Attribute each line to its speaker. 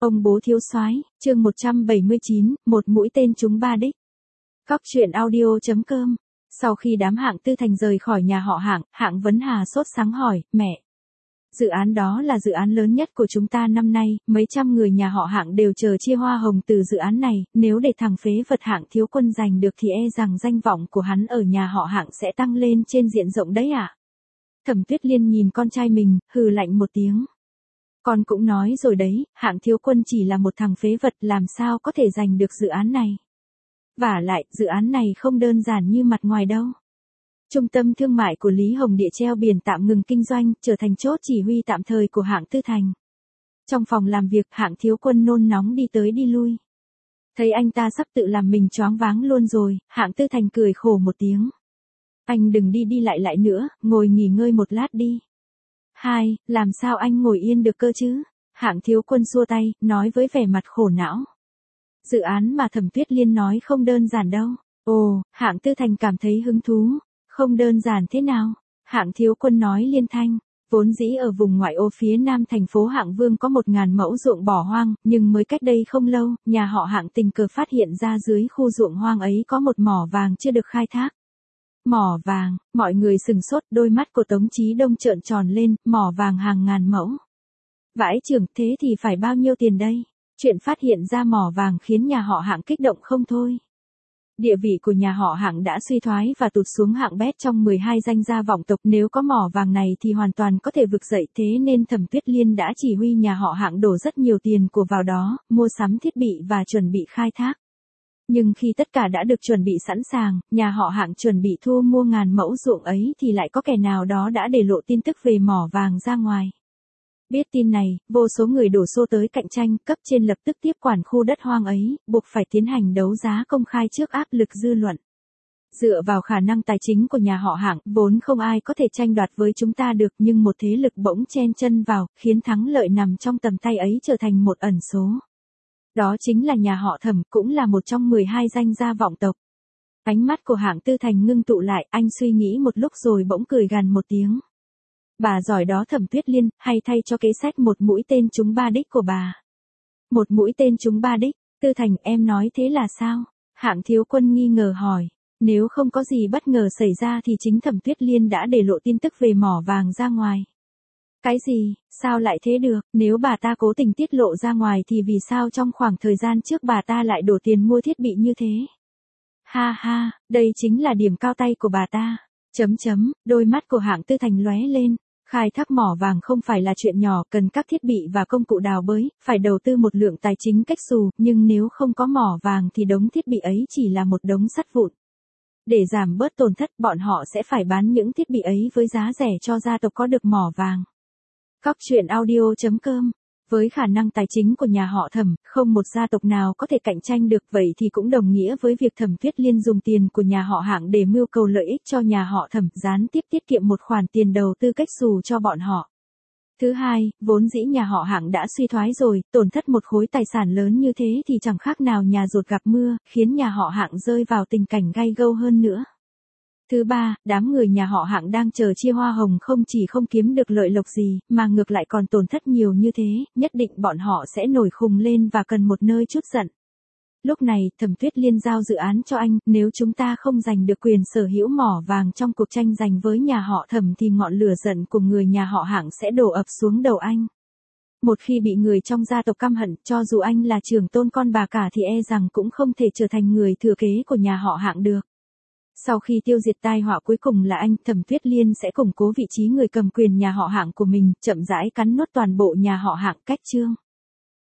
Speaker 1: Ông bố thiếu soái, chương 179, một mũi tên trúng ba đích. Cóc truyện audio.com. Sau khi đám Hạng Tư Thành rời khỏi nhà họ Hạng, Hạng Vấn Hà sốt sắng hỏi, mẹ. Dự án đó là dự án lớn nhất của chúng ta năm nay, mấy trăm người nhà họ Hạng đều chờ chia hoa hồng từ dự án này, nếu để thằng phế vật Hạng Thiếu Quân giành được thì e rằng danh vọng của hắn ở nhà họ Hạng sẽ tăng lên trên diện rộng đấy ạ. Thẩm Tuyết Liên nhìn con trai mình, hừ lạnh một tiếng. Con cũng nói rồi đấy, Hạng Thiếu Quân chỉ là một thằng phế vật, làm sao có thể giành được dự án này. Vả lại, dự án này không đơn giản như mặt ngoài đâu. Trung tâm thương mại của Lý Hồng Địa treo biển tạm ngừng kinh doanh, trở thành chốt chỉ huy tạm thời của Hạng Tư Thành. Trong phòng làm việc, Hạng Thiếu Quân nôn nóng đi tới đi lui. Thấy anh ta sắp tự làm mình choáng váng luôn rồi, Hạng Tư Thành cười khổ một tiếng. Anh đừng đi đi lại nữa, ngồi nghỉ ngơi một lát đi. Hai, làm sao anh ngồi yên được cơ chứ? Hạng Thiếu Quân xua tay, nói với vẻ mặt khổ não. Dự án mà Thẩm Tuyết Liên nói không đơn giản đâu. Ồ, Hạng Tư Thành cảm thấy hứng thú. Không đơn giản thế nào? Hạng Thiếu Quân nói liên thanh. Vốn dĩ ở vùng ngoại ô phía nam thành phố Hạng Vương có 1.000 mẫu ruộng bỏ hoang, nhưng mới cách đây không lâu, nhà họ Hạng tình cờ phát hiện ra dưới khu ruộng hoang ấy có một mỏ vàng chưa được khai thác. Mỏ vàng, mọi người sừng sốt, đôi mắt của Tống Chí Đông trợn tròn lên, mỏ vàng hàng ngàn mẫu. Vãi chưởng, thế thì phải bao nhiêu tiền đây? Chuyện phát hiện ra mỏ vàng khiến nhà họ Hạng kích động không thôi. Địa vị của nhà họ Hạng đã suy thoái và tụt xuống hạng bét trong 12 danh gia vọng tộc, nếu có mỏ vàng này thì hoàn toàn có thể vực dậy, thế nên Thẩm Tuyết Liên đã chỉ huy nhà họ Hạng đổ rất nhiều tiền của vào đó, mua sắm thiết bị và chuẩn bị khai thác. Nhưng khi tất cả đã được chuẩn bị sẵn sàng, nhà họ Hạng chuẩn bị thu mua ngàn mẫu ruộng ấy thì lại có kẻ nào đó đã để lộ tin tức về mỏ vàng ra ngoài. Biết tin này, vô số người đổ xô tới cạnh tranh, cấp trên lập tức tiếp quản khu đất hoang ấy, buộc phải tiến hành đấu giá công khai trước áp lực dư luận. Dựa vào khả năng tài chính của nhà họ Hạng, vốn không ai có thể tranh đoạt với chúng ta được, nhưng một thế lực bỗng chen chân vào, khiến thắng lợi nằm trong tầm tay ấy trở thành một ẩn số. Đó chính là nhà họ Thẩm, cũng là một trong 12 danh gia vọng tộc. Ánh mắt của Hạng Tư Thành ngưng tụ lại, anh suy nghĩ một lúc rồi bỗng cười gằn một tiếng. Bà giỏi đó Thẩm Tuyết Liên, hay thay cho kế sách một mũi tên trúng ba đích của bà. Một mũi tên trúng ba đích, Tư Thành, em nói thế là sao? Hạng Thiếu Quân nghi ngờ hỏi. Nếu không có gì bất ngờ xảy ra thì chính Thẩm Tuyết Liên đã để lộ tin tức về mỏ vàng ra ngoài. Cái gì, sao lại thế được, nếu bà ta cố tình tiết lộ ra ngoài thì vì sao trong khoảng thời gian trước bà ta lại đổ tiền mua thiết bị như thế? Ha ha, đây chính là điểm cao tay của bà ta. Đôi mắt của Hạng Tư Thành lóe lên. Khai thác mỏ vàng không phải là chuyện nhỏ, cần các thiết bị và công cụ đào bới, phải đầu tư một lượng tài chính cách xù, nhưng nếu không có mỏ vàng thì đống thiết bị ấy chỉ là một đống sắt vụn. Để giảm bớt tổn thất, bọn họ sẽ phải bán những thiết bị ấy với giá rẻ cho gia tộc có được mỏ vàng. Cóc truyện audio.com. Với khả năng tài chính của nhà họ Thẩm, không một gia tộc nào có thể cạnh tranh được, vậy thì cũng đồng nghĩa với việc Thẩm Tuyết Liên dùng tiền của nhà họ Hạng để mưu cầu lợi ích cho nhà họ Thẩm, gián tiếp tiết kiệm một khoản tiền đầu tư cách xù cho bọn họ. Thứ hai, vốn dĩ nhà họ Hạng đã suy thoái rồi, tổn thất một khối tài sản lớn như thế thì chẳng khác nào nhà dột gặp mưa, khiến nhà họ Hạng rơi vào tình cảnh gay gâu hơn nữa. Thứ ba, đám người nhà họ Hạng đang chờ chia hoa hồng không chỉ không kiếm được lợi lộc gì, mà ngược lại còn tổn thất nhiều như thế, nhất định bọn họ sẽ nổi khùng lên và cần một nơi trút giận. Lúc này, Thẩm Tuyết Liên giao dự án cho anh, nếu chúng ta không giành được quyền sở hữu mỏ vàng trong cuộc tranh giành với nhà họ Thẩm thì ngọn lửa giận của người nhà họ Hạng sẽ đổ ập xuống đầu anh. Một khi bị người trong gia tộc căm hận, cho dù anh là trưởng tôn con bà cả thì e rằng cũng không thể trở thành người thừa kế của nhà họ Hạng được. Sau khi tiêu diệt tai họa cuối cùng là anh, Thẩm Tuyết Liên sẽ củng cố vị trí người cầm quyền nhà họ Hạng của mình, chậm rãi cắn nuốt toàn bộ nhà họ Hạng. Cách chương